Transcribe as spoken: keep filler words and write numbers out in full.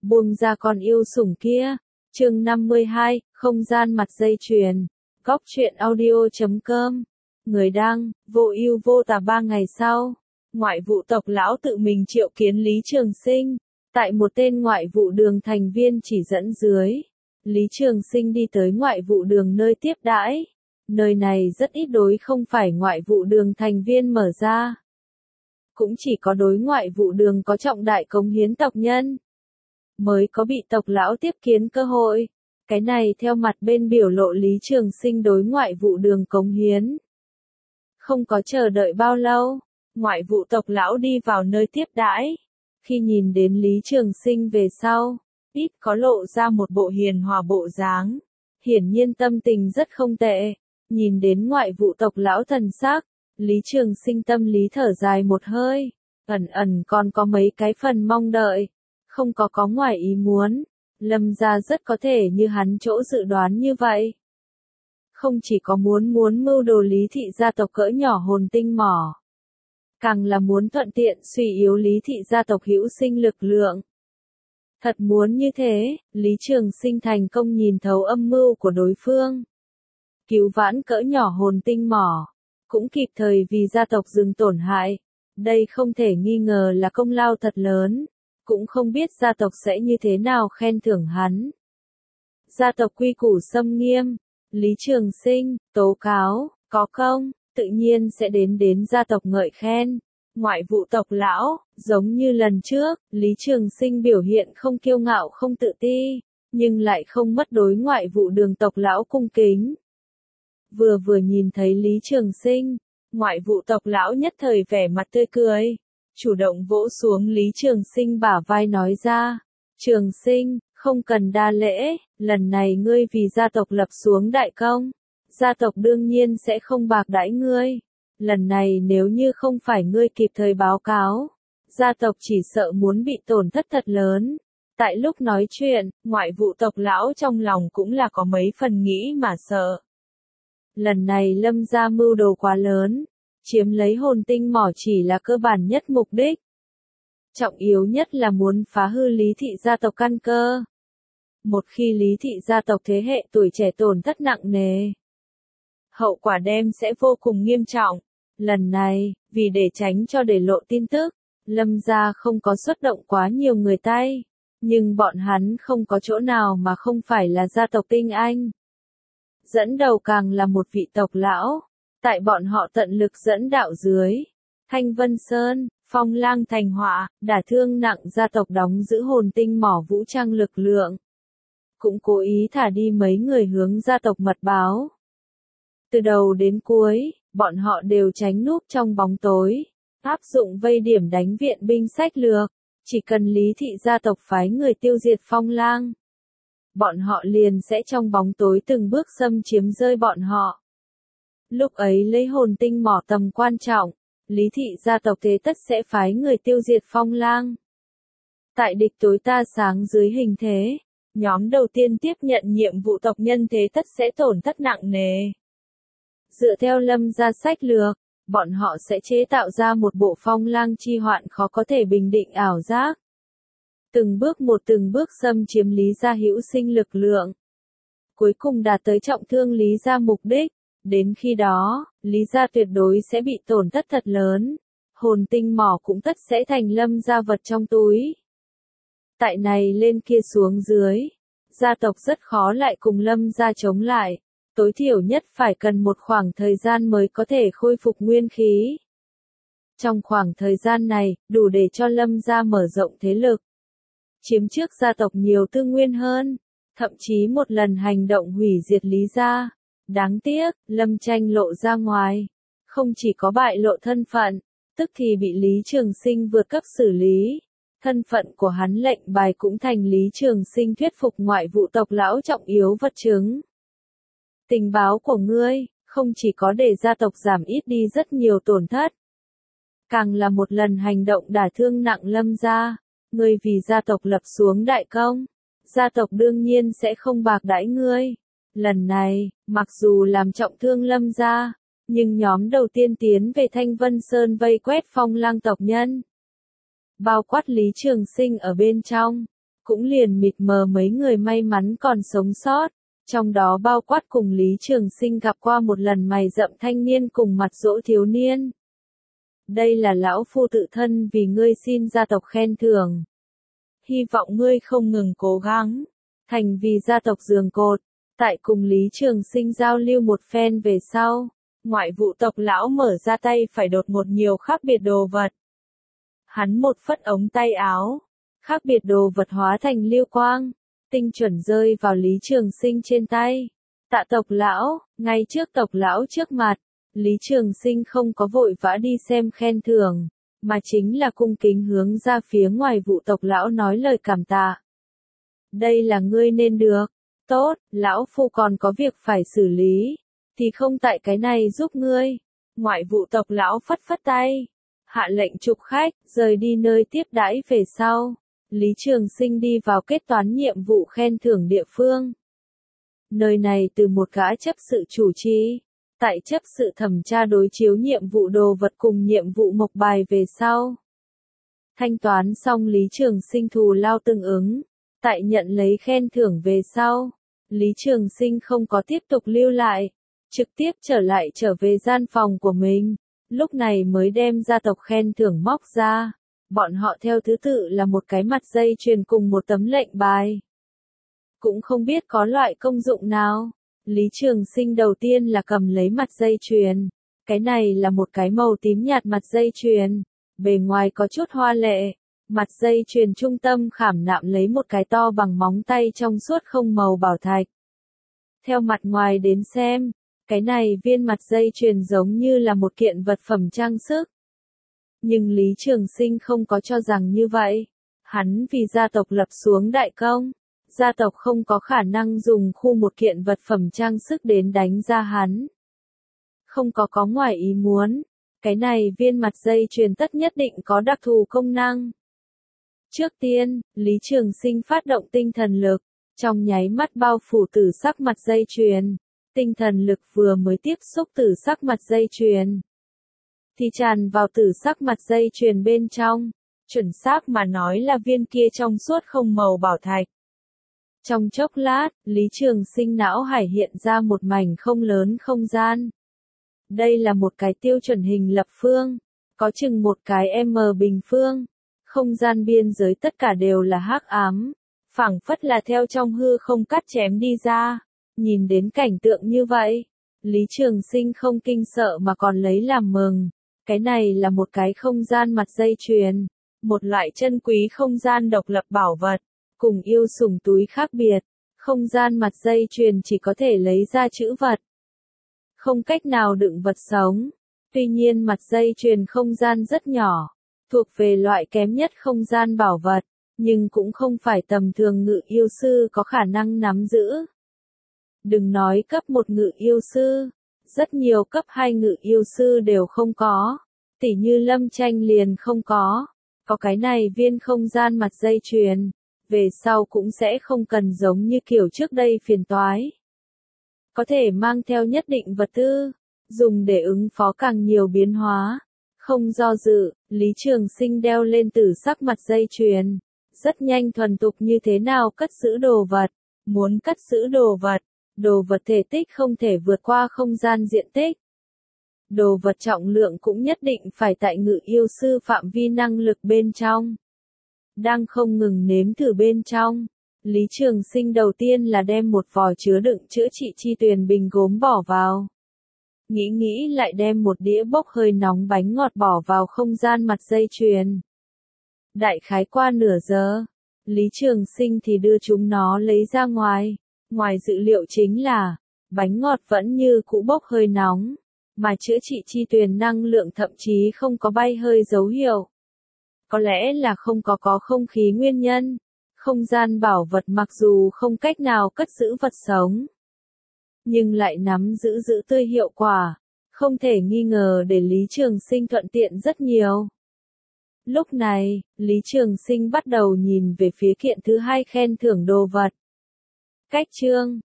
Buông ra con yêu sủng kia. Chương năm mươi hai, không gian mặt dây chuyền. Góc truyện audio chấm com. Người đăng, vô ưu vô tà. Ba ngày sau, ngoại vụ tộc lão tự mình triệu kiến Lý Trường Sinh. Tại một tên ngoại vụ đường thành viên chỉ dẫn dưới, Lý Trường Sinh đi tới ngoại vụ đường nơi tiếp đãi. Nơi này rất ít đối không phải ngoại vụ đường thành viên mở ra. Cũng chỉ có đối ngoại vụ đường có trọng đại cống hiến tộc nhân mới có bị tộc lão tiếp kiến cơ hội. Cái này theo mặt bên biểu lộ Lý Trường Sinh đối ngoại vụ đường cống hiến. Không có chờ đợi bao lâu, ngoại vụ tộc lão đi vào nơi tiếp đãi. Khi nhìn đến Lý Trường Sinh về sau, ít có lộ ra một bộ hiền hòa bộ dáng. Hiển nhiên tâm tình rất không tệ. Nhìn đến ngoại vụ tộc lão thần sắc, Lý Trường Sinh tâm lý thở dài một hơi. Ẩn ẩn còn có mấy cái phần mong đợi. Không có có ngoài ý muốn. Lâm gia rất có thể như hắn chỗ dự đoán như vậy. Không chỉ có muốn muốn mưu đồ Lý thị gia tộc cỡ nhỏ hồn tinh mỏ. Càng là muốn thuận tiện suy yếu Lý thị gia tộc hữu sinh lực lượng. Thật muốn như thế, Lý Trường Sinh thành công nhìn thấu âm mưu của đối phương. Cứu vãn cỡ nhỏ hồn tinh mỏ. Cũng kịp thời vì gia tộc dừng tổn hại. Đây không thể nghi ngờ là công lao thật lớn. Cũng không biết gia tộc sẽ như thế nào khen thưởng hắn. Gia tộc quy củ xâm nghiêm. Lý Trường Sinh, tố cáo, có công, tự nhiên sẽ đến đến gia tộc ngợi khen. Ngoại vụ tộc lão, giống như lần trước, Lý Trường Sinh biểu hiện không kiêu ngạo không tự ti, nhưng lại không mất đối ngoại vụ đường tộc lão cung kính. Vừa vừa nhìn thấy Lý Trường Sinh, ngoại vụ tộc lão nhất thời vẻ mặt tươi cười, chủ động vỗ xuống Lý Trường Sinh bả vai nói ra, Trường Sinh, không cần đa lễ, lần này ngươi vì gia tộc lập xuống đại công, gia tộc đương nhiên sẽ không bạc đãi ngươi. Lần này nếu như không phải ngươi kịp thời báo cáo, gia tộc chỉ sợ muốn bị tổn thất thật lớn. Tại lúc nói chuyện, ngoại vụ tộc lão trong lòng cũng là có mấy phần nghĩ mà sợ. Lần này Lâm gia mưu đồ quá lớn, chiếm lấy hồn tinh mỏ chỉ là cơ bản nhất mục đích. Trọng yếu nhất là muốn phá hư Lý thị gia tộc căn cơ. Một khi Lý thị gia tộc thế hệ tuổi trẻ tổn thất nặng nề, hậu quả đem sẽ vô cùng nghiêm trọng. Lần này, vì để tránh cho để lộ tin tức, Lâm gia không có xuất động quá nhiều người tay, nhưng bọn hắn không có chỗ nào mà không phải là gia tộc tinh anh. Dẫn đầu càng là một vị tộc lão, tại bọn họ tận lực dẫn đạo dưới, Thanh Vân Sơn, Phong Lang thành họa, đả thương nặng gia tộc đóng giữ hồn tinh mỏ vũ trang lực lượng. Cũng cố ý thả đi mấy người hướng gia tộc mật báo. Từ đầu đến cuối, bọn họ đều tránh núp trong bóng tối, áp dụng vây điểm đánh viện binh sách lược, chỉ cần Lý thị gia tộc phái người tiêu diệt Phong Lang, bọn họ liền sẽ trong bóng tối từng bước xâm chiếm rơi bọn họ. Lúc ấy lấy hồn tinh mỏ tầm quan trọng, Lý thị gia tộc thế tất sẽ phái người tiêu diệt Phong Lang. Tại địch tối ta sáng dưới hình thế, nhóm đầu tiên tiếp nhận nhiệm vụ tộc nhân thế tất sẽ tổn thất nặng nề. Dựa theo Lâm gia sách lược, bọn họ sẽ chế tạo ra một bộ Phong Lang chi hoạn khó có thể bình định ảo giác. Từng bước một từng bước xâm chiếm Lý gia hữu sinh lực lượng. Cuối cùng đạt tới trọng thương Lý gia mục đích. Đến khi đó, Lý gia tuyệt đối sẽ bị tổn thất thật lớn. Hồn tinh mỏ cũng tất sẽ thành Lâm gia vật trong túi. Tại này lên kia xuống dưới, gia tộc rất khó lại cùng Lâm gia chống lại. Tối thiểu nhất phải cần một khoảng thời gian mới có thể khôi phục nguyên khí. Trong khoảng thời gian này, đủ để cho Lâm gia mở rộng thế lực. Chiếm trước gia tộc nhiều tư nguyên hơn. Thậm chí một lần hành động hủy diệt Lý gia. Đáng tiếc, Lâm tranh lộ ra ngoài. Không chỉ có bại lộ thân phận, tức thì bị Lý Trường Sinh vượt cấp xử lý. Thân phận của hắn lệnh bài cũng thành Lý Trường Sinh thuyết phục ngoại vụ tộc lão trọng yếu vật chứng. Tình báo của ngươi, không chỉ có để gia tộc giảm ít đi rất nhiều tổn thất. Càng là một lần hành động đả thương nặng Lâm gia, ngươi vì gia tộc lập xuống đại công. Gia tộc đương nhiên sẽ không bạc đãi ngươi. Lần này, mặc dù làm trọng thương Lâm gia, nhưng nhóm đầu tiên tiến về Thanh Vân Sơn vây quét Phong Lang tộc nhân. Bao quát Lý Trường Sinh ở bên trong, cũng liền mịt mờ mấy người may mắn còn sống sót, trong đó bao quát cùng Lý Trường Sinh gặp qua một lần mày rậm thanh niên cùng mặt dỗ thiếu niên. Đây là lão phu tự thân vì ngươi xin gia tộc khen thưởng. Hy vọng ngươi không ngừng cố gắng, thành vì gia tộc giường cột. Tại cùng Lý Trường Sinh giao lưu một phen về sau, ngoại vụ tộc lão mở ra tay phải đột một nhiều khác biệt đồ vật. Hắn một phất ống tay áo, khác biệt đồ vật hóa thành lưu quang, tinh chuẩn rơi vào Lý Trường Sinh trên tay. Tạ tộc lão, ngay trước tộc lão trước mặt, Lý Trường Sinh không có vội vã đi xem khen thưởng, mà chính là cung kính hướng ra phía ngoài vụ tộc lão nói lời cảm tạ. Đây là ngươi nên được. Tốt, lão phu còn có việc phải xử lý, thì không tại cái này giúp ngươi. Ngoại vụ tộc lão phất phất tay, hạ lệnh trục khách, rời đi nơi tiếp đãi về sau. Lý Trường Sinh đi vào kết toán nhiệm vụ khen thưởng địa phương. Nơi này từ một gã chấp sự chủ trì, tại chấp sự thẩm tra đối chiếu nhiệm vụ đồ vật cùng nhiệm vụ mộc bài về sau. Thanh toán xong Lý Trường Sinh thù lao tương ứng. Tại nhận lấy khen thưởng về sau, Lý Trường Sinh không có tiếp tục lưu lại, trực tiếp trở lại trở về gian phòng của mình, lúc này mới đem gia tộc khen thưởng móc ra, bọn họ theo thứ tự là một cái mặt dây chuyền cùng một tấm lệnh bài. Cũng không biết có loại công dụng nào, Lý Trường Sinh đầu tiên là cầm lấy mặt dây chuyền, cái này là một cái màu tím nhạt mặt dây chuyền, bề ngoài có chút hoa lệ. Mặt dây chuyền trung tâm khảm nạm lấy một cái to bằng móng tay trong suốt không màu bảo thạch. Theo mặt ngoài đến xem, cái này viên mặt dây chuyền giống như là một kiện vật phẩm trang sức. Nhưng Lý Trường Sinh không có cho rằng như vậy. Hắn vì gia tộc lập xuống đại công, gia tộc không có khả năng dùng khu một kiện vật phẩm trang sức đến đánh ra hắn. Không có có ngoài ý muốn, cái này viên mặt dây chuyền tất nhất định có đặc thù công năng. Trước tiên, Lý Trường Sinh phát động tinh thần lực, trong nháy mắt bao phủ tử sắc mặt dây chuyền. Tinh thần lực vừa mới tiếp xúc tử sắc mặt dây chuyền, thì tràn vào tử sắc mặt dây chuyền bên trong, chuẩn xác mà nói là viên kia trong suốt không màu bảo thạch. Trong chốc lát, Lý Trường Sinh não hải hiện ra một mảnh không lớn không gian. Đây là một cái tiêu chuẩn hình lập phương, có chừng một cái M bình phương. Không gian biên giới tất cả đều là hắc ám, phảng phất là theo trong hư không cắt chém đi ra. Nhìn đến cảnh tượng như vậy, Lý Trường Sinh không kinh sợ mà còn lấy làm mừng. Cái này là một cái không gian mặt dây chuyền, một loại chân quý không gian độc lập bảo vật, cùng yêu sủng túi khác biệt. Không gian mặt dây chuyền chỉ có thể lấy ra chữ vật, không cách nào đựng vật sống. Tuy nhiên mặt dây chuyền không gian rất nhỏ, thuộc về loại kém nhất không gian bảo vật, nhưng cũng không phải tầm thường ngự yêu sư có khả năng nắm giữ. Đừng nói cấp một ngự yêu sư, rất nhiều cấp hai ngự yêu sư đều không có, tỉ như Lâm Tranh liền không có. Có cái này viên không gian mặt dây chuyền, về sau cũng sẽ không cần giống như kiểu trước đây phiền toái. Có thể mang theo nhất định vật tư, dùng để ứng phó càng nhiều biến hóa. Không do dự, Lý Trường Sinh đeo lên tử sắc mặt dây chuyền, rất nhanh thuần thục như thế nào cất giữ đồ vật. Muốn cất giữ đồ vật, đồ vật thể tích không thể vượt qua không gian diện tích. Đồ vật trọng lượng cũng nhất định phải tại ngự yêu sư phạm vi năng lực bên trong. Đang không ngừng nếm thử bên trong, Lý Trường Sinh đầu tiên là đem một vò chứa đựng chữa trị chi tuyền bình gốm bỏ vào. Nghĩ nghĩ lại đem một đĩa bốc hơi nóng bánh ngọt bỏ vào không gian mặt dây chuyền. Đại khái qua nửa giờ, Lý Trường Sinh thì đưa chúng nó lấy ra ngoài. Ngoài dự liệu chính là, bánh ngọt vẫn như cũ bốc hơi nóng, mà chữa trị chi tuyền năng lượng thậm chí không có bay hơi dấu hiệu. Có lẽ là không có có không khí nguyên nhân. Không gian bảo vật mặc dù không cách nào cất giữ vật sống, nhưng lại nắm giữ giữ tươi hiệu quả, không thể nghi ngờ để Lý Trường Sinh thuận tiện rất nhiều. Lúc này, Lý Trường Sinh bắt đầu nhìn về phía kiện thứ hai khen thưởng đồ vật. Cách chương